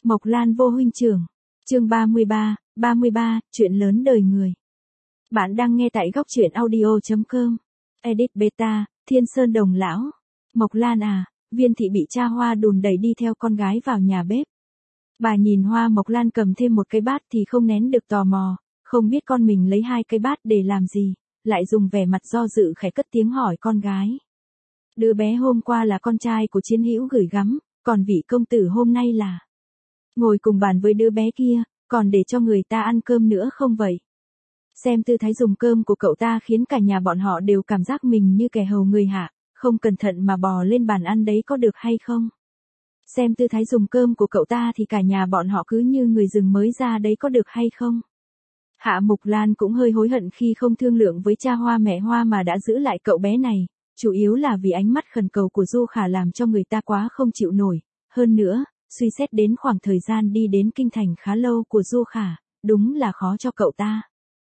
Mộc Lan vô huynh trưởng. Chương 33, chuyện lớn đời người. Bạn đang nghe tại góc truyện audio.com. Edit Beta, Thiên Sơn Đồng Lão. Mộc Lan à, Viên thị bị cha Hoa đùn đẩy đi theo con gái vào nhà bếp. Bà nhìn Hoa Mộc Lan cầm thêm một cái bát thì không nén được tò mò, không biết con mình lấy hai cái bát để làm gì, lại dùng vẻ mặt do dự khẽ cất tiếng hỏi con gái. Đứa bé hôm qua là con trai của Chiến Hữu gửi gắm, còn vị công tử hôm nay là ngồi cùng bàn với đứa bé kia, còn để cho người ta ăn cơm nữa không vậy? Xem tư thái dùng cơm của cậu ta khiến cả nhà bọn họ đều cảm giác mình như kẻ hầu người hạ, không cẩn thận mà bò lên bàn ăn đấy có được hay không? Xem tư thái dùng cơm của cậu ta thì cả nhà bọn họ cứ như người rừng mới ra đấy có được hay không? Hạ Mộc Lan cũng hơi hối hận khi không thương lượng với cha Hoa mẹ Hoa mà đã giữ lại cậu bé này, chủ yếu là vì ánh mắt khẩn cầu của Du Khả làm cho người ta quá không chịu nổi. Hơn nữa, suy xét đến khoảng thời gian đi đến kinh thành khá lâu của Du Khả, đúng là khó cho cậu ta.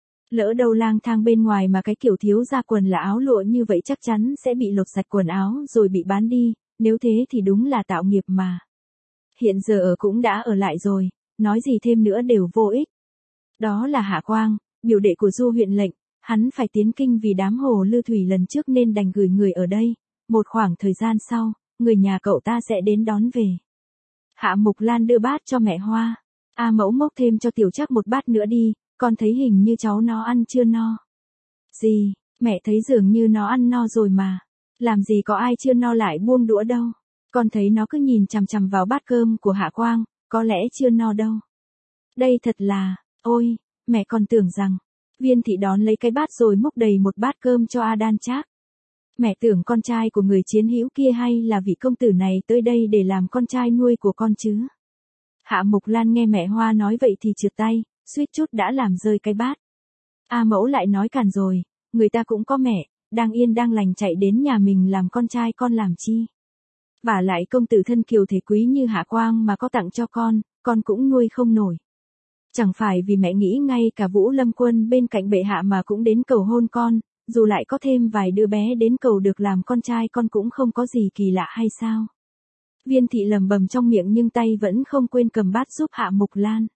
Lỡ đâu lang thang bên ngoài mà cái kiểu thiếu da quần là áo lụa như vậy chắc chắn sẽ bị lột sạch quần áo rồi bị bán đi, nếu thế thì đúng là tạo nghiệp mà. Hiện giờ ở cũng đã ở lại rồi, nói gì thêm nữa đều vô ích. Đó là Hạ Quang, biểu đệ của Du huyện lệnh, hắn phải tiến kinh vì đám hồ lư thủy lần trước nên đành gửi người ở đây, một khoảng thời gian sau, người nhà cậu ta sẽ đến đón về. Hạ Mộc Lan đưa bát cho mẹ Hoa. A mẫu mốc thêm cho Tiểu Trác một bát nữa đi, con thấy hình như cháu nó ăn chưa no. Gì, mẹ thấy dường như nó ăn no rồi mà. Làm gì có ai chưa no lại buông đũa đâu. Con thấy nó cứ nhìn chằm chằm vào bát cơm của Hạ Quang, có lẽ chưa no đâu. Đây thật là, ôi, mẹ còn tưởng rằng, Viên thị đón lấy cái bát rồi múc đầy một bát cơm cho A Đan Trác. Mẹ tưởng con trai của người Chiến Hữu kia hay là vị công tử này tới đây để làm con trai nuôi của con chứ. Hạ Mộc Lan nghe mẹ Hoa nói vậy thì trượt tay, suýt chút đã làm rơi cái bát. A mẫu lại nói càn rồi, người ta cũng có mẹ, đang yên đang lành chạy đến nhà mình làm con trai con làm chi. Vả lại công tử thân kiều thể quý như Hạ Quang mà có tặng cho con cũng nuôi không nổi. Chẳng phải vì mẹ nghĩ ngay cả Vũ Lâm Quân bên cạnh bệ hạ mà cũng đến cầu hôn con, dù lại có thêm vài đứa bé đến cầu được làm con trai con cũng không có gì kỳ lạ hay sao? Viên thị lẩm bẩm trong miệng nhưng tay vẫn không quên cầm bát giúp Hạ Mộc Lan.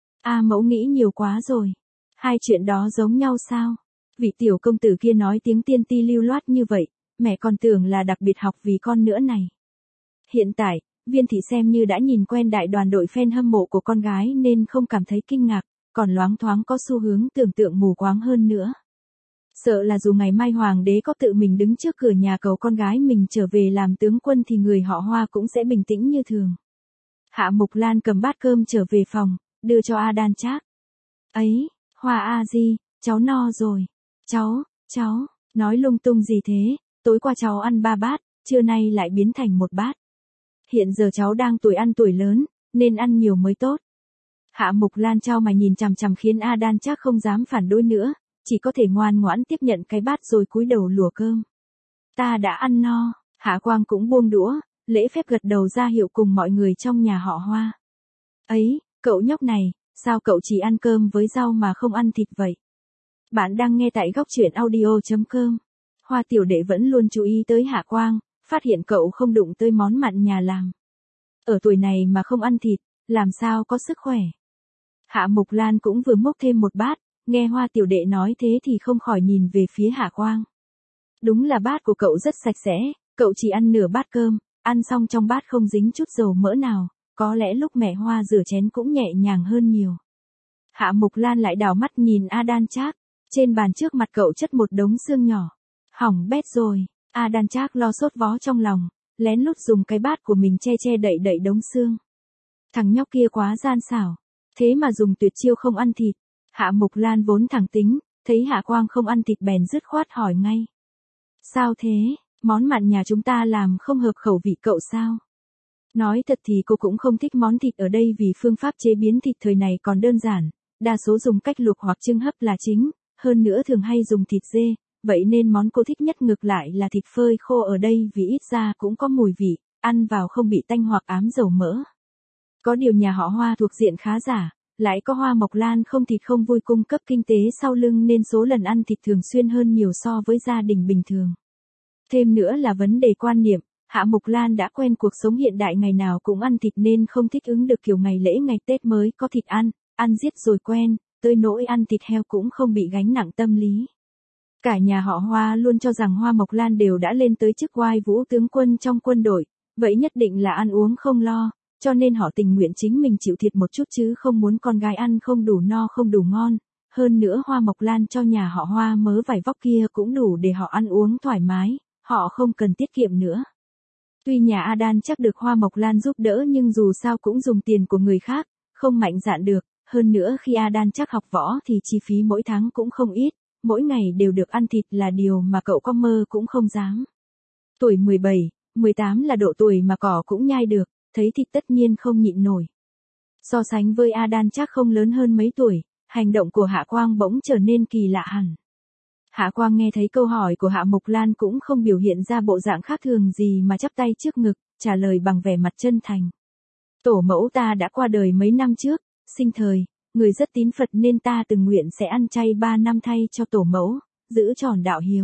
A mẫu nghĩ nhiều quá rồi. Hai chuyện đó giống nhau sao? Vị tiểu công tử kia nói tiếng tiên ti lưu loát như vậy, mẹ còn tưởng là đặc biệt học vì con nữa này. Hiện tại, Viên thị xem như đã nhìn quen đại đoàn đội fan hâm mộ của con gái nên không cảm thấy kinh ngạc, còn loáng thoáng có xu hướng tưởng tượng mù quáng hơn nữa. Sợ là dù ngày mai hoàng đế có tự mình đứng trước cửa nhà cầu con gái mình trở về làm tướng quân thì người họ Hoa cũng sẽ bình tĩnh như thường. Hạ Mộc Lan cầm bát cơm trở về phòng, đưa cho A Đan Trác. Ấy, Hoa A Di, cháu no rồi. Cháu, nói lung tung gì thế, tối qua cháu ăn 3 bát, trưa nay lại biến thành 1 bát. Hiện giờ cháu đang tuổi ăn tuổi lớn, nên ăn nhiều mới tốt. Hạ Mộc Lan chau mày nhìn chằm chằm khiến A Đan Trác không dám phản đối nữa, chỉ có thể ngoan ngoãn tiếp nhận cái bát rồi cúi đầu lùa cơm. Ta đã ăn no. Hạ Quang cũng buông đũa, lễ phép gật đầu ra hiệu cùng mọi người trong nhà họ Hoa. Ấy, cậu nhóc này, sao cậu chỉ ăn cơm với rau mà không ăn thịt vậy? Bạn đang nghe tại góc truyện audio.com. Hoa tiểu đệ vẫn luôn chú ý tới Hạ Quang, phát hiện cậu không đụng tới món mặn nhà làm. Ở tuổi này mà không ăn thịt, làm sao có sức khỏe? Hạ Mộc Lan cũng vừa múc thêm một bát, nghe Hoa tiểu đệ nói thế thì không khỏi nhìn về phía Hạ Quang. Đúng là bát của cậu rất sạch sẽ, cậu chỉ ăn nửa bát cơm, ăn xong trong bát không dính chút dầu mỡ nào, có lẽ lúc mẹ Hoa rửa chén cũng nhẹ nhàng hơn nhiều. Hạ Mộc Lan lại đảo mắt nhìn A Đan Trác, trên bàn trước mặt cậu chất một đống xương nhỏ. Hỏng bét rồi, A Đan Trác lo sốt vó trong lòng, lén lút dùng cái bát của mình che đậy đống xương. Thằng nhóc kia quá gian xảo, thế mà dùng tuyệt chiêu không ăn thịt. Hạ Mộc Lan vốn thẳng tính, thấy Hạ Quang không ăn thịt bèn dứt khoát hỏi ngay. Sao thế, món mặn nhà chúng ta làm không hợp khẩu vị cậu sao? Nói thật thì cô cũng không thích món thịt ở đây vì phương pháp chế biến thịt thời này còn đơn giản, đa số dùng cách luộc hoặc chưng hấp là chính, hơn nữa thường hay dùng thịt dê, vậy nên món cô thích nhất ngược lại là thịt phơi khô ở đây vì ít ra cũng có mùi vị, ăn vào không bị tanh hoặc ám dầu mỡ. Có điều nhà họ Hoa thuộc diện khá giả, lại có Hoa Mộc Lan không thịt không vui cung cấp kinh tế sau lưng nên số lần ăn thịt thường xuyên hơn nhiều so với gia đình bình thường. Thêm nữa là vấn đề quan niệm, Hạ Mục Lan đã quen cuộc sống hiện đại ngày nào cũng ăn thịt nên không thích ứng được kiểu ngày lễ ngày Tết mới có thịt ăn giết rồi quen, tới nỗi ăn thịt heo cũng không bị gánh nặng tâm lý. Cả nhà họ Hoa luôn cho rằng Hoa Mộc Lan đều đã lên tới chức oai vũ tướng quân trong quân đội, vậy nhất định là ăn uống không lo, cho nên họ tình nguyện chính mình chịu thiệt một chút chứ không muốn con gái ăn không đủ no không đủ ngon. Hơn nữa Hoa Mộc Lan cho nhà họ Hoa mớ vải vóc kia cũng đủ để họ ăn uống thoải mái, họ không cần tiết kiệm nữa. Tuy nhà Adan chắc được Hoa Mộc Lan giúp đỡ nhưng dù sao cũng dùng tiền của người khác, không mạnh dạn được, hơn nữa khi Adan chắc học võ thì chi phí mỗi tháng cũng không ít, mỗi ngày đều được ăn thịt là điều mà cậu có mơ cũng không dám. Tuổi 17, 18 là độ tuổi mà cỏ cũng nhai được, thấy thịt tất nhiên không nhịn nổi. So sánh với Adan chắc không lớn hơn mấy tuổi, hành động của Hạ Quang bỗng trở nên kỳ lạ hẳn. Hạ Quang nghe thấy câu hỏi của Hạ Mộc Lan cũng không biểu hiện ra bộ dạng khác thường gì mà chắp tay trước ngực, trả lời bằng vẻ mặt chân thành. Tổ mẫu ta đã qua đời mấy năm trước, sinh thời, người rất tín Phật nên ta từng nguyện sẽ ăn chay 3 năm thay cho tổ mẫu, giữ tròn đạo hiếu.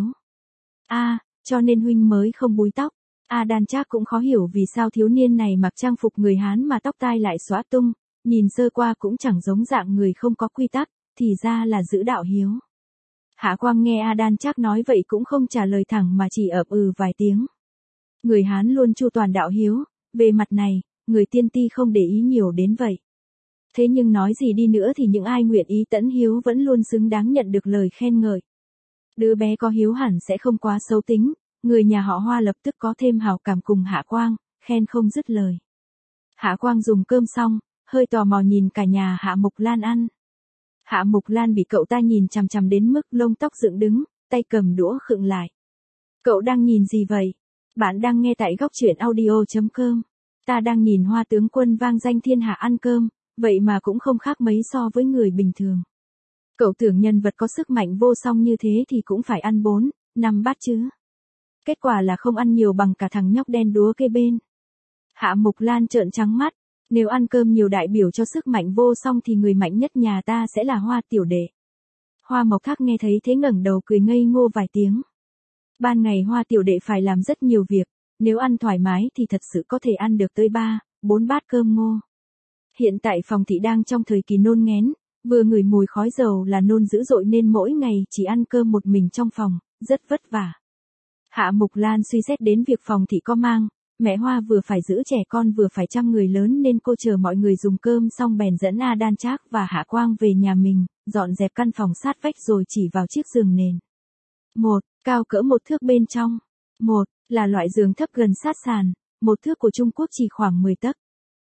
Cho nên huynh mới không búi tóc. Đan Trác cũng khó hiểu vì sao thiếu niên này mặc trang phục người Hán mà tóc tai lại xõa tung, nhìn sơ qua cũng chẳng giống dạng người không có quy tắc, thì ra là giữ đạo hiếu. Hạ Quang nghe Đan Trác nói vậy cũng không trả lời thẳng mà chỉ ậm vài tiếng. Người Hán luôn chu toàn đạo hiếu, về mặt này, người tiên ti không để ý nhiều đến vậy. Thế nhưng nói gì đi nữa thì những ai nguyện ý tẫn hiếu vẫn luôn xứng đáng nhận được lời khen ngợi. Đứa bé có hiếu hẳn sẽ không quá xấu tính, người nhà họ Hoa lập tức có thêm hảo cảm cùng Hạ Quang, khen không dứt lời. Hạ Quang dùng cơm xong, hơi tò mò nhìn cả nhà Hạ Mộc Lan ăn. Hạ Mộc Lan bị cậu ta nhìn chằm chằm đến mức lông tóc dựng đứng, tay cầm đũa khựng lại. Cậu đang nhìn gì vậy? Bạn đang nghe tại góc truyện audio.com. Ta đang nhìn Hoa tướng quân vang danh thiên hạ ăn cơm, vậy mà cũng không khác mấy so với người bình thường. Cậu tưởng nhân vật có sức mạnh vô song như thế thì cũng phải ăn 4, 5 bát chứ. Kết quả là không ăn nhiều bằng cả thằng nhóc đen đúa kế bên. Hạ Mộc Lan trợn trắng mắt, nếu ăn cơm nhiều đại biểu cho sức mạnh vô song thì người mạnh nhất nhà ta sẽ là Hoa tiểu đệ. Hoa Mộc Thác nghe thấy thế ngẩng đầu cười ngây ngô vài tiếng. Ban ngày Hoa tiểu đệ phải làm rất nhiều việc, nếu ăn thoải mái thì thật sự có thể ăn được tới 3, 4 bát cơm ngô. Hiện tại phòng thị đang trong thời kỳ nôn nghén, vừa ngửi mùi khói dầu là nôn dữ dội nên mỗi ngày chỉ ăn cơm một mình trong phòng, rất vất vả. Hạ Mộc Lan suy xét đến việc phòng thị có mang, mẹ Hoa vừa phải giữ trẻ con vừa phải chăm người lớn nên cô chờ mọi người dùng cơm xong bèn dẫn Đan Trác và Hạ Quang về nhà mình, dọn dẹp căn phòng sát vách rồi chỉ vào chiếc giường nền. Cao cỡ 1 thước bên trong. Là loại giường thấp gần sát sàn, 1 thước của Trung Quốc chỉ khoảng 10 tấc.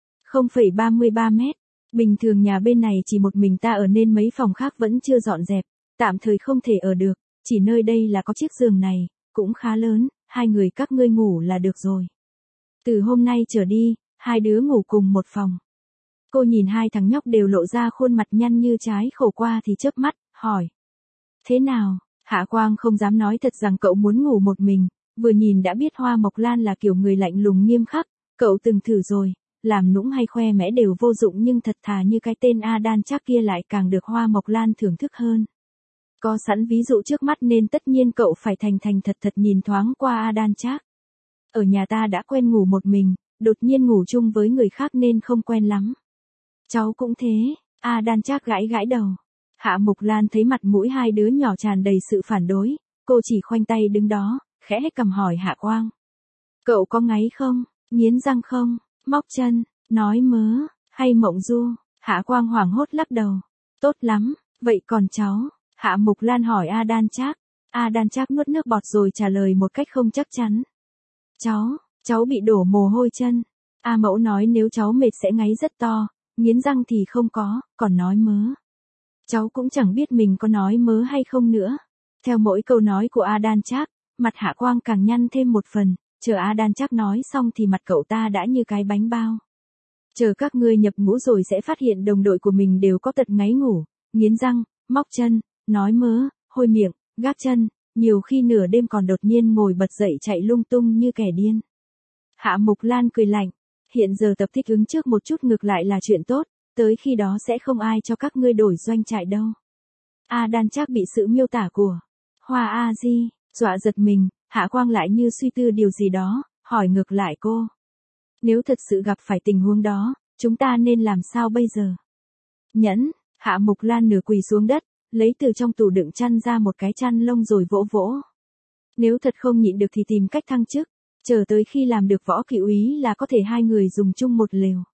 0,33 mét. Bình thường nhà bên này chỉ một mình ta ở nên mấy phòng khác vẫn chưa dọn dẹp, tạm thời không thể ở được, chỉ nơi đây là có chiếc giường này, cũng khá lớn, 2 người các ngươi ngủ là được rồi. Từ hôm nay trở đi, 2 đứa ngủ cùng một phòng. Cô nhìn 2 thằng nhóc đều lộ ra khuôn mặt nhăn như trái khổ qua thì chớp mắt, hỏi. Thế nào? Hạ Quang không dám nói thật rằng cậu muốn ngủ một mình, vừa nhìn đã biết Hoa Mộc Lan là kiểu người lạnh lùng nghiêm khắc, cậu từng thử rồi, làm nũng hay khoe mẽ đều vô dụng nhưng thật thà như cái tên Đan Trác kia lại càng được Hoa Mộc Lan thưởng thức hơn. Có sẵn ví dụ trước mắt nên tất nhiên cậu phải thành thật nhìn thoáng qua Đan Trác. Ở nhà ta đã quen ngủ một mình, đột nhiên ngủ chung với người khác nên không quen lắm. Cháu cũng thế, Đan Trác gãi đầu. Hạ Mộc Lan thấy mặt mũi 2 đứa nhỏ tràn đầy sự phản đối, cô chỉ khoanh tay đứng đó, khẽ cầm hỏi Hạ Quang. Cậu có ngáy không, nghiến răng không, móc chân, nói mớ, hay mộng du? Hạ Quang hoảng hốt lắc đầu. Tốt lắm, vậy còn cháu? Hạ Mộc Lan hỏi Đan Trác. Đan Trác nuốt nước bọt rồi trả lời một cách không chắc chắn. Cháu bị đổ mồ hôi chân. Mẫu nói nếu cháu mệt sẽ ngáy rất to, nghiến răng thì không có, còn nói mớ. Cháu cũng chẳng biết mình có nói mớ hay không nữa. Theo mỗi câu nói của Đan Trác, mặt Hạ Quang càng nhăn thêm một phần, chờ Đan Trác nói xong thì mặt cậu ta đã như cái bánh bao. Chờ các ngươi nhập ngũ rồi sẽ phát hiện đồng đội của mình đều có tật ngáy ngủ, nghiến răng, móc chân, nói mớ, hôi miệng, gác chân, nhiều khi nửa đêm còn đột nhiên ngồi bật dậy chạy lung tung như kẻ điên. Hạ Mộc Lan cười lạnh, hiện giờ tập thích ứng trước một chút ngược lại là chuyện tốt, tới khi đó sẽ không ai cho các ngươi đổi doanh trại đâu. Đan Trác bị sự miêu tả của Hoa A Di dọa giật mình, Hạ Quang lại như suy tư điều gì đó, hỏi ngược lại cô. Nếu thật sự gặp phải tình huống đó, chúng ta nên làm sao bây giờ? Nhẫn, Hạ Mục Lan nửa quỳ xuống đất, lấy từ trong tủ đựng chăn ra một cái chăn lông rồi vỗ vỗ. Nếu thật không nhịn được thì tìm cách thăng chức, chờ tới khi làm được võ kỵ úy là có thể hai người dùng chung một lều.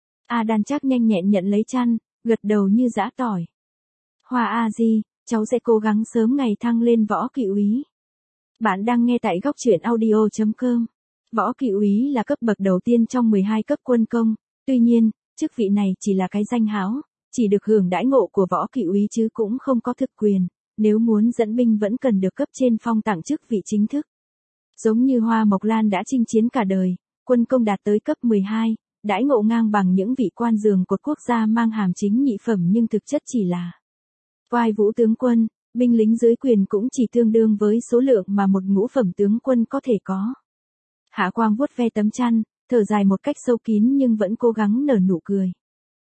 A Đan Trác nhanh nhẹn nhận lấy chăn, gật đầu như giã tỏi. Hoa A Di, cháu sẽ cố gắng sớm ngày thăng lên võ kỵ úy. Bạn đang nghe tại góc truyện audio.com. Võ kỵ úy là cấp bậc đầu tiên trong 12 cấp quân công, tuy nhiên, chức vị này chỉ là cái danh hão, chỉ được hưởng đãi ngộ của võ kỵ úy chứ cũng không có thực quyền, nếu muốn dẫn binh vẫn cần được cấp trên phong tặng chức vị chính thức. Giống như Hoa Mộc Lan đã chinh chiến cả đời, quân công đạt tới cấp 12, đãi ngộ ngang bằng những vị quan giường cột quốc gia mang hàm chính nhị phẩm nhưng thực chất chỉ là vai vũ tướng quân, binh lính dưới quyền cũng chỉ tương đương với số lượng mà một ngũ phẩm tướng quân có thể có. Hạ Quang vuốt ve tấm chăn, thở dài một cách sâu kín nhưng vẫn cố gắng nở nụ cười.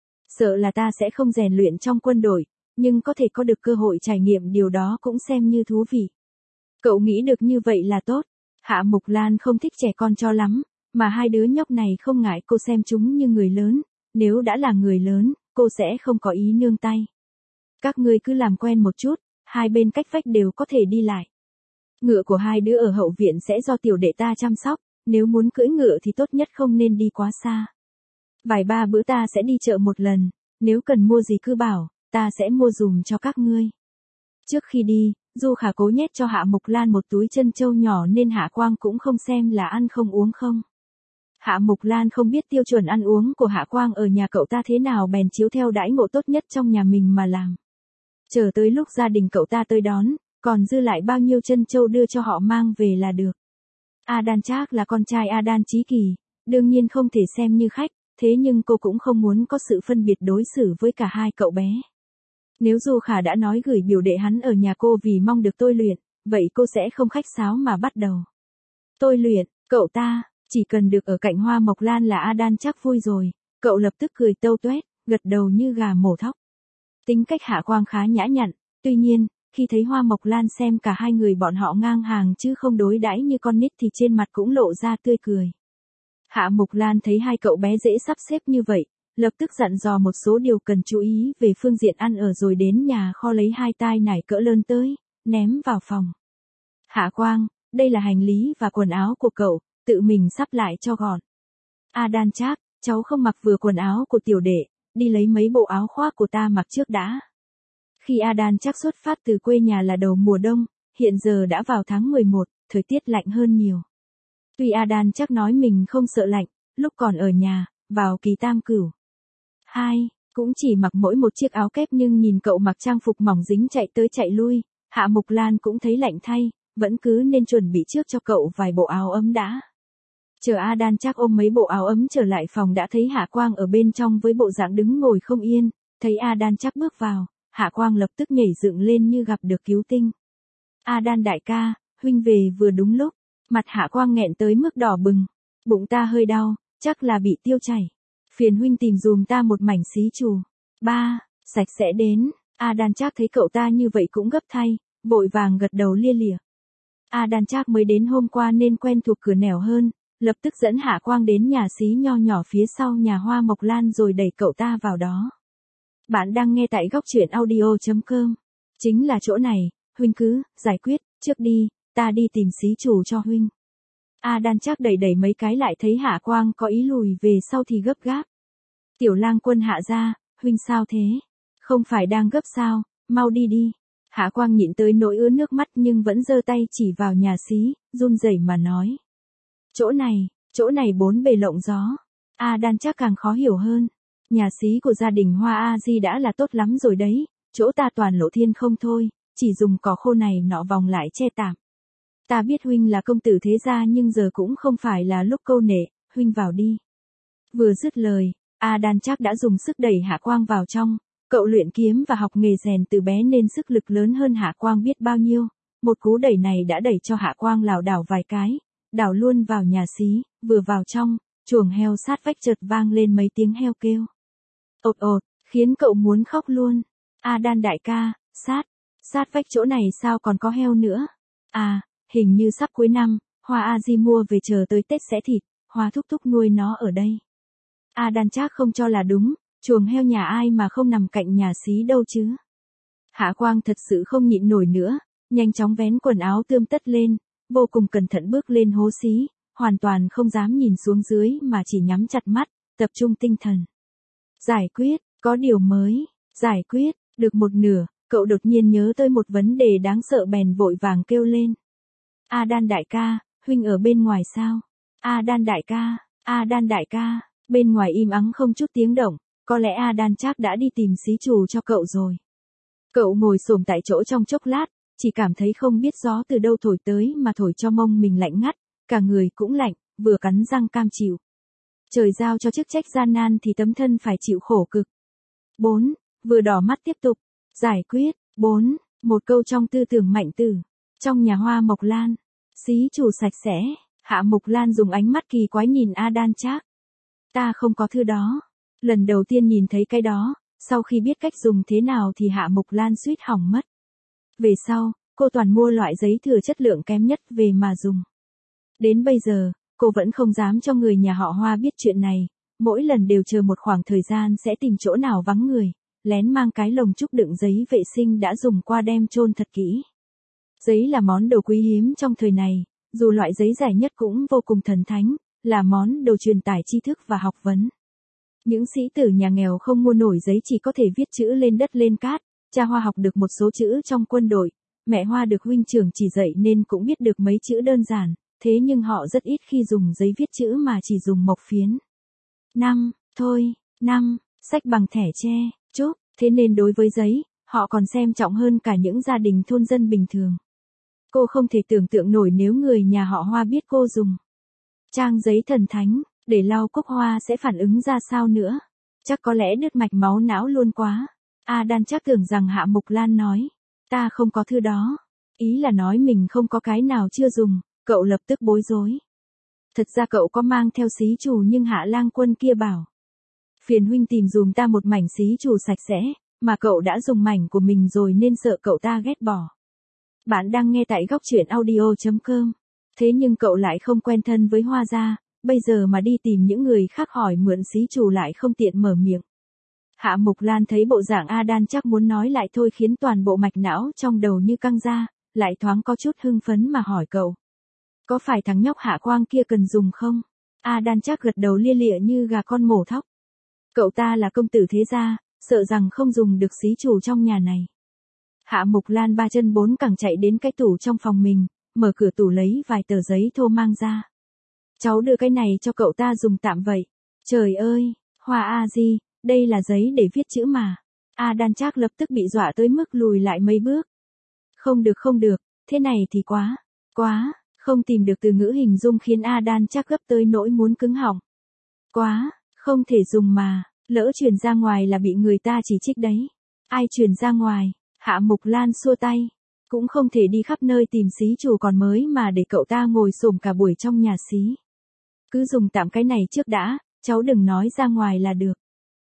Sợ là ta sẽ không rèn luyện trong quân đội, nhưng có thể có được cơ hội trải nghiệm điều đó cũng xem như thú vị. Cậu nghĩ được như vậy là tốt. Hạ Mục Lan không thích trẻ con cho lắm, mà hai đứa nhóc này không ngại cô xem chúng như người lớn, nếu đã là người lớn, cô sẽ không có ý nương tay. Các ngươi cứ làm quen một chút, hai bên cách vách đều có thể đi lại. Ngựa của hai đứa ở hậu viện sẽ do tiểu đệ ta chăm sóc, nếu muốn cưỡi ngựa thì tốt nhất không nên đi quá xa. Vài ba bữa ta sẽ đi chợ một lần, nếu cần mua gì cứ bảo, ta sẽ mua dùm cho các ngươi. Trước khi đi, Du Khả cố nhét cho Hạ Mục Lan một túi trân châu nhỏ nên Hạ Quang cũng không xem là ăn không uống không. Hạ Mục Lan không biết tiêu chuẩn ăn uống của Hạ Quang ở nhà cậu ta thế nào bèn chiếu theo đãi ngộ tốt nhất trong nhà mình mà làm. Chờ tới lúc gia đình cậu ta tới đón, còn dư lại bao nhiêu trân châu đưa cho họ mang về là được. A Đan Trác là con trai A Đan Chí Kỳ, đương nhiên không thể xem như khách, thế nhưng cô cũng không muốn có sự phân biệt đối xử với cả hai cậu bé. Nếu Du Khả đã nói gửi biểu đệ hắn ở nhà cô vì mong được tôi luyện, vậy cô sẽ không khách sáo mà bắt đầu. Tôi luyện, cậu ta, chỉ cần được ở cạnh Hoa Mộc Lan là A Đan Trác vui rồi, cậu lập tức cười tâu tuét, gật đầu như gà mổ thóc. Tính cách Hạ Quang khá nhã nhặn, tuy nhiên, khi thấy Hoa Mộc Lan xem cả hai người bọn họ ngang hàng chứ không đối đãi như con nít thì trên mặt cũng lộ ra tươi cười. Hạ Mộc Lan thấy hai cậu bé dễ sắp xếp như vậy, lập tức dặn dò một số điều cần chú ý về phương diện ăn ở rồi đến nhà kho lấy hai tai nải cỡ lớn tới, ném vào phòng. Hạ Quang, đây là hành lý và quần áo của cậu, tự mình sắp lại cho gọn. A Đan Trác, cháu không mặc vừa quần áo của tiểu đệ, đi lấy mấy bộ áo khoác của ta mặc trước đã. Khi A Đan Trác xuất phát từ quê nhà là đầu mùa đông, hiện giờ đã vào tháng 11, thời tiết lạnh hơn nhiều. Tuy A Đan Trác nói mình không sợ lạnh, lúc còn ở nhà, vào kỳ tam cửu. Cũng chỉ mặc mỗi một chiếc áo kép nhưng nhìn cậu mặc trang phục mỏng dính chạy tới chạy lui, Hạ Mục Lan cũng thấy lạnh thay, vẫn cứ nên chuẩn bị trước cho cậu vài bộ áo ấm đã. Chờ A Đan Trác ôm mấy bộ áo ấm trở lại phòng đã thấy Hạ Quang ở bên trong với bộ dạng đứng ngồi không yên, thấy A Đan Trác bước vào, Hạ Quang lập tức nhảy dựng lên như gặp được cứu tinh. A Đan đại ca, huynh về vừa đúng lúc, mặt Hạ Quang nghẹn tới mức đỏ bừng, bụng ta hơi đau, chắc là bị tiêu chảy. Phiền huynh tìm dùm ta một mảnh xí chù. Sạch sẽ đến. A Đan Trác thấy cậu ta như vậy cũng gấp thay, vội vàng gật đầu lia lịa. A Đan Trác mới đến hôm qua nên quen thuộc cửa nẻo hơn, lập tức dẫn Hạ Quang đến nhà xí nho nhỏ phía sau nhà Hoa Mộc Lan rồi đẩy cậu ta vào đó. Bạn đang nghe tại góc truyện audio.com. Chính là chỗ này, huynh cứ giải quyết trước đi, ta đi tìm xí chủ cho huynh. A Đan Trác đẩy mấy cái lại thấy Hạ Quang có ý lùi về sau thì gấp gáp. Tiểu lang quân Hạ gia, huynh sao thế? Không phải đang gấp sao, mau đi đi. Hạ Quang nhịn tới nỗi ứa nước mắt nhưng vẫn giơ tay chỉ vào nhà xí, run rẩy mà nói. Chỗ này bốn bề lộng gió. A Đan Trác càng khó hiểu hơn. Nhà xí của gia đình Hoa A Di đã là tốt lắm rồi đấy, chỗ ta toàn lộ thiên không thôi, chỉ dùng cỏ khô này nọ vòng lại che tạm. Ta biết huynh là công tử thế gia nhưng giờ cũng không phải là lúc câu nệ, huynh vào đi. Vừa dứt lời, A Đan Trác đã dùng sức đẩy Hạ Quang vào trong, cậu luyện kiếm và học nghề rèn từ bé nên sức lực lớn hơn Hạ Quang biết bao nhiêu, một cú đẩy này đã đẩy cho Hạ Quang lảo đảo vài cái, đảo luôn vào nhà xí, vừa vào trong, chuồng heo sát vách chợt vang lên mấy tiếng heo kêu. Ột ột, khiến cậu muốn khóc luôn. A Đan đại ca, sát vách chỗ này sao còn có heo nữa? À, hình như sắp cuối năm, Hoa A Di mua về chờ tới Tết sẽ thịt, Hoa thúc thúc nuôi nó ở đây. A Đan Trác không cho là đúng, chuồng heo nhà ai mà không nằm cạnh nhà xí đâu chứ. Hạ Quang thật sự không nhịn nổi nữa, nhanh chóng vén quần áo tươm tất lên, vô cùng cẩn thận bước lên hố xí, hoàn toàn không dám nhìn xuống dưới mà chỉ nhắm chặt mắt, tập trung tinh thần. Giải quyết, có điều mới, giải quyết, được một nửa, cậu đột nhiên nhớ tới một vấn đề đáng sợ bèn vội vàng kêu lên. A Đan đại ca, huynh ở bên ngoài sao? A Đan đại ca, A Đan đại ca, bên ngoài im ắng không chút tiếng động, có lẽ A Đan Trác đã đi tìm xí chủ cho cậu rồi. Cậu ngồi xổm tại chỗ trong chốc lát, chỉ cảm thấy không biết gió từ đâu thổi tới mà thổi cho mông mình lạnh ngắt, cả người cũng lạnh, vừa cắn răng cam chịu. Trời giao cho chức trách gian nan thì tấm thân phải chịu khổ cực. 4. Vừa đỏ mắt tiếp tục. Giải quyết. 4. Một câu trong tư tưởng Mạnh Tử. Trong nhà Hoa Mộc Lan. Xí chủ sạch sẽ. Hạ Mộc Lan dùng ánh mắt kỳ quái nhìn A Đan Trác. Ta không có thứ đó. Lần đầu tiên nhìn thấy cái đó, sau khi biết cách dùng thế nào thì Hạ Mộc Lan suýt hỏng mất. Về sau, cô toàn mua loại giấy thừa chất lượng kém nhất về mà dùng. Đến bây giờ, cô vẫn không dám cho người nhà họ Hoa biết chuyện này, mỗi lần đều chờ một khoảng thời gian sẽ tìm chỗ nào vắng người, lén mang cái lồng trúc đựng giấy vệ sinh đã dùng qua đem chôn thật kỹ. Giấy là món đồ quý hiếm trong thời này, dù loại giấy rẻ nhất cũng vô cùng thần thánh, là món đồ truyền tải tri thức và học vấn. Những sĩ tử nhà nghèo không mua nổi giấy chỉ có thể viết chữ lên đất lên cát, cha Hoa học được một số chữ trong quân đội, mẹ Hoa được huynh trưởng chỉ dạy nên cũng biết được mấy chữ đơn giản, thế nhưng họ rất ít khi dùng giấy viết chữ mà chỉ dùng mộc phiến. 5. Thôi, 5. Sách bằng thẻ tre, chốt, thế nên đối với giấy, họ còn xem trọng hơn cả những gia đình thôn dân bình thường. Cô không thể tưởng tượng nổi nếu người nhà họ Hoa biết cô dùng trang giấy thần thánh, để lau cúc hoa sẽ phản ứng ra sao nữa. Chắc có lẽ đứt mạch máu não luôn quá. A Đan Trác tưởng rằng Hạ Mộc Lan nói, ta không có thứ đó. Ý là nói mình không có cái nào chưa dùng, cậu lập tức bối rối. Thật ra cậu có mang theo xí chủ nhưng Hạ Lang Quân kia bảo. Phiền huynh tìm dùm ta một mảnh xí chủ sạch sẽ, mà cậu đã dùng mảnh của mình rồi nên sợ cậu ta ghét bỏ. Bạn đang nghe tại góc truyện audio.com. Thế nhưng cậu lại không quen thân với Hoa gia, bây giờ mà đi tìm những người khác hỏi mượn xí chủ lại không tiện mở miệng. Hạ Mộc Lan thấy bộ dạng A Đan Trác muốn nói lại thôi khiến toàn bộ mạch não trong đầu như căng ra, lại thoáng có chút hưng phấn mà hỏi cậu. Có phải thằng nhóc Hạ Quang kia cần dùng không? A Đan Trác gật đầu lia lịa như gà con mổ thóc. Cậu ta là công tử thế gia, sợ rằng không dùng được xí chủ trong nhà này. Hạ Mộc Lan ba chân bốn cẳng chạy đến cái tủ trong phòng mình, mở cửa tủ lấy vài tờ giấy thô mang ra. Cháu đưa cái này cho cậu ta dùng tạm vậy. Trời ơi, Hoa A Di, đây là giấy để viết chữ mà. A Đan Trác lập tức bị dọa tới mức lùi lại mấy bước. Không được, thế này thì quá, không tìm được từ ngữ hình dung khiến A Đan Trác gấp tới nỗi muốn cứng họng. Quá, không thể dùng mà, lỡ truyền ra ngoài là bị người ta chỉ trích đấy. Ai truyền ra ngoài? Hạ Mộc Lan xua tay. Cũng không thể đi khắp nơi tìm xí chủ còn mới mà để cậu ta ngồi xổm cả buổi trong nhà xí. Cứ dùng tạm cái này trước đã, cháu đừng nói ra ngoài là được.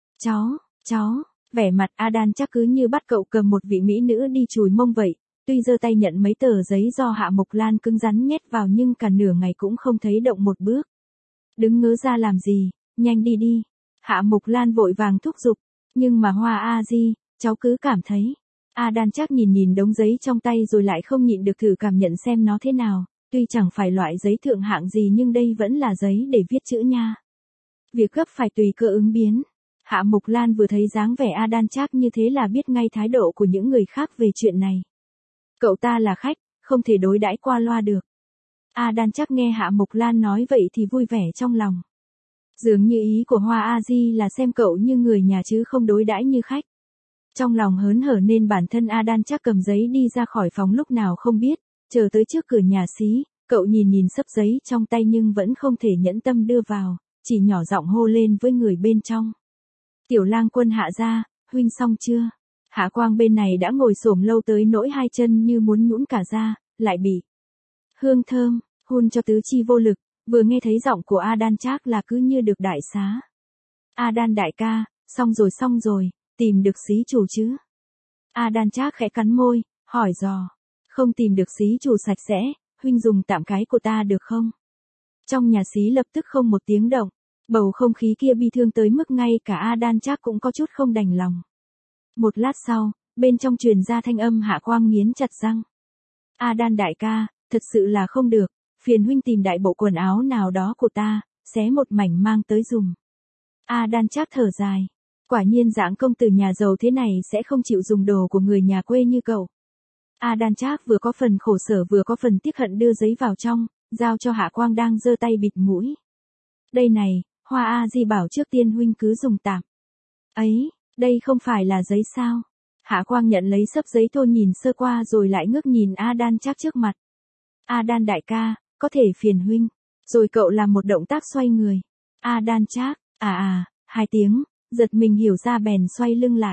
Cháu, vẻ mặt A Đan Trác cứ như bắt cậu cầm một vị mỹ nữ đi chùi mông vậy, tuy giơ tay nhận mấy tờ giấy do Hạ Mộc Lan cứng rắn nhét vào nhưng cả nửa ngày cũng không thấy động một bước. Đứng ngớ ra làm gì, nhanh đi. Hạ Mộc Lan vội vàng thúc giục, nhưng mà Hoa A Di, cháu cứ cảm thấy. A Đan Trác nhìn đống giấy trong tay rồi lại không nhịn được thử cảm nhận xem nó thế nào, tuy chẳng phải loại giấy thượng hạng gì nhưng đây vẫn là giấy để viết chữ nha. Việc gấp phải tùy cơ ứng biến. Hạ Mộc Lan vừa thấy dáng vẻ A Đan Trác như thế là biết ngay thái độ của những người khác về chuyện này. Cậu ta là khách, không thể đối đãi qua loa được. A Đan Trác nghe Hạ Mộc Lan nói vậy thì vui vẻ trong lòng. Dường như ý của Hoa A Di là xem cậu như người nhà chứ không đối đãi như khách. Trong lòng hớn hở nên bản thân A Đan Trác cầm giấy đi ra khỏi phòng lúc nào không biết, chờ tới trước cửa nhà xí, cậu nhìn xấp giấy trong tay nhưng vẫn không thể nhẫn tâm đưa vào, chỉ nhỏ giọng hô lên với người bên trong. Tiểu Lang Quân Hạ gia, huynh xong chưa? Hạ Quang bên này đã ngồi xổm lâu tới nỗi hai chân như muốn nhũn cả ra, lại bị hương thơm hun cho tứ chi vô lực, vừa nghe thấy giọng của A Đan Trác là cứ như được đại xá. A Đan đại ca, xong rồi, tìm được xí chủ chứ? A Đan Trác khẽ cắn môi, hỏi dò. Không tìm được xí chủ sạch sẽ, huynh dùng tạm cái của ta được không? Trong nhà xí lập tức không một tiếng động, bầu không khí kia bi thương tới mức ngay cả A Đan Trác cũng có chút không đành lòng. Một lát sau, bên trong truyền ra thanh âm Hạ Quang nghiến chặt răng. A Đan đại ca, thật sự là không được, phiền huynh tìm đại bộ quần áo nào đó của ta, xé một mảnh mang tới dùng. A Đan Trác thở dài, quả nhiên dạng công tử nhà giàu thế này sẽ không chịu dùng đồ của người nhà quê như cậu. A Đan Trác vừa có phần khổ sở vừa có phần tiếc hận đưa giấy vào trong, giao cho Hạ Quang đang giơ tay bịt mũi. Đây này, Hoa A Di bảo trước tiên huynh cứ dùng tạm. Ấy, đây không phải là giấy sao? Hạ Quang nhận lấy xấp giấy thô nhìn sơ qua rồi lại ngước nhìn A Đan Trác trước mặt. A Đan đại ca, có thể phiền huynh. Rồi cậu làm một động tác xoay người. A Đan Trác, hai tiếng, giật mình hiểu ra bèn xoay lưng lại.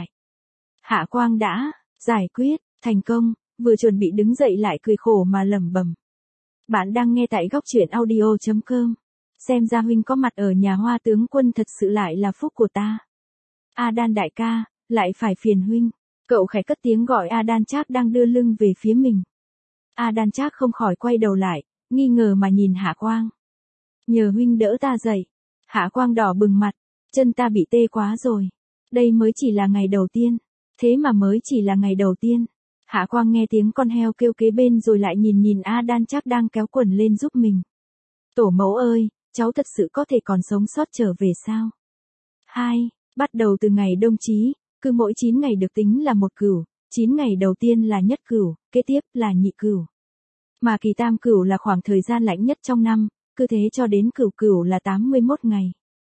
Hạ Quang đã giải quyết thành công, vừa chuẩn bị đứng dậy lại cười khổ mà lẩm bẩm. Bạn đang nghe tại góc truyện audio.com. Xem ra huynh có mặt ở nhà Hoa tướng quân thật sự lại là phúc của ta. A Đan đại ca, lại phải phiền huynh. Cậu khẽ cất tiếng gọi A Đan Trác đang đưa lưng về phía mình. A Đan Trác không khỏi quay đầu lại, nghi ngờ mà nhìn Hạ Quang. Nhờ huynh đỡ ta dậy. Hạ Quang đỏ bừng mặt, chân ta bị tê quá rồi. Đây mới chỉ là ngày đầu tiên. Thế mà mới chỉ là ngày đầu tiên. Hạ Quang nghe tiếng con heo kêu kế bên rồi lại nhìn A Đan Trác đang kéo quần lên giúp mình. Tổ mẫu ơi, cháu thật sự có thể còn sống sót trở về sao? 2. Bắt đầu từ ngày đông chí, cứ mỗi 9 ngày được tính là một cửu, 9 ngày đầu tiên là nhất cửu, kế tiếp là nhị cửu. Mà kỳ tam cửu là khoảng thời gian lạnh nhất trong năm, cứ thế cho đến cửu cửu là 81 ngày.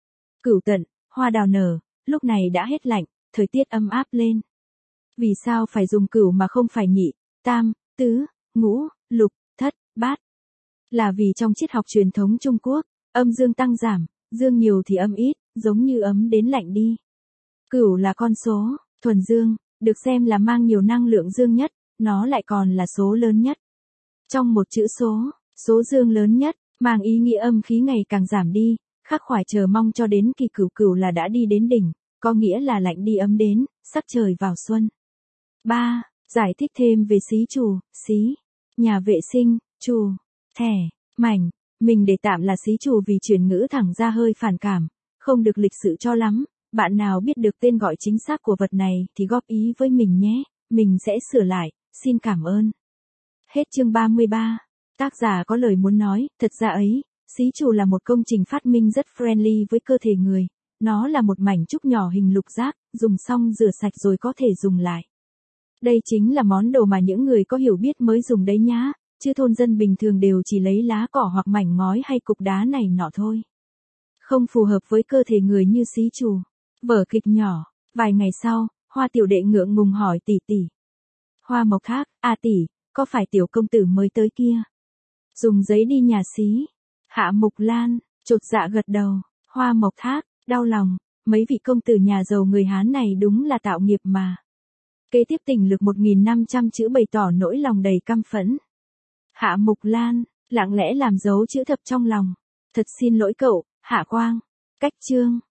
Cửu tận, hoa đào nở, lúc này đã hết lạnh, thời tiết ấm áp lên. Vì sao phải dùng cửu mà không phải nhị, tam, tứ, ngũ, lục, thất, bát? Là vì trong triết học truyền thống Trung Quốc, âm dương tăng giảm, dương nhiều thì âm ít, giống như ấm đến lạnh đi. Cửu là con số, thuần dương, được xem là mang nhiều năng lượng dương nhất, nó lại còn là số lớn nhất. Trong một chữ số dương lớn nhất, mang ý nghĩa âm khí ngày càng giảm đi, khắc khoải chờ mong cho đến kỳ cửu cửu là đã đi đến đỉnh, có nghĩa là lạnh đi ấm đến, sắc trời vào xuân. 3. Giải thích thêm về xí trù, xí, nhà vệ sinh, trù, thẻ, mảnh, mình để tạm là xí trù vì chuyển ngữ thẳng ra hơi phản cảm, không được lịch sự cho lắm. Bạn nào biết được tên gọi chính xác của vật này thì góp ý với mình nhé, mình sẽ sửa lại, xin cảm ơn. Hết chương 33. Tác giả có lời muốn nói, thật ra ấy, xí trù là một công trình phát minh rất friendly với cơ thể người. Nó là một mảnh trúc nhỏ hình lục giác, dùng xong rửa sạch rồi có thể dùng lại. Đây chính là món đồ mà những người có hiểu biết mới dùng đấy nhá, chứ thôn dân bình thường đều chỉ lấy lá cỏ hoặc mảnh ngói hay cục đá này nọ thôi. Không phù hợp với cơ thể người như xí trù. Vở kịch nhỏ, vài ngày sau, Hoa tiểu đệ ngượng ngùng hỏi tỷ tỷ. Hoa Mộc Thác, tỷ, có phải tiểu công tử mới tới kia? Dùng giấy đi nhà xí. Hạ Mục Lan, chột dạ gật đầu. Hoa Mộc Thác, đau lòng, mấy vị công tử nhà giàu người Hán này đúng là tạo nghiệp mà. Kế tiếp tỉnh lược 1500 chữ bày tỏ nỗi lòng đầy căm phẫn. Hạ Mục Lan, lặng lẽ làm dấu chữ thập trong lòng. Thật xin lỗi cậu, Hạ Quang. Cách chương.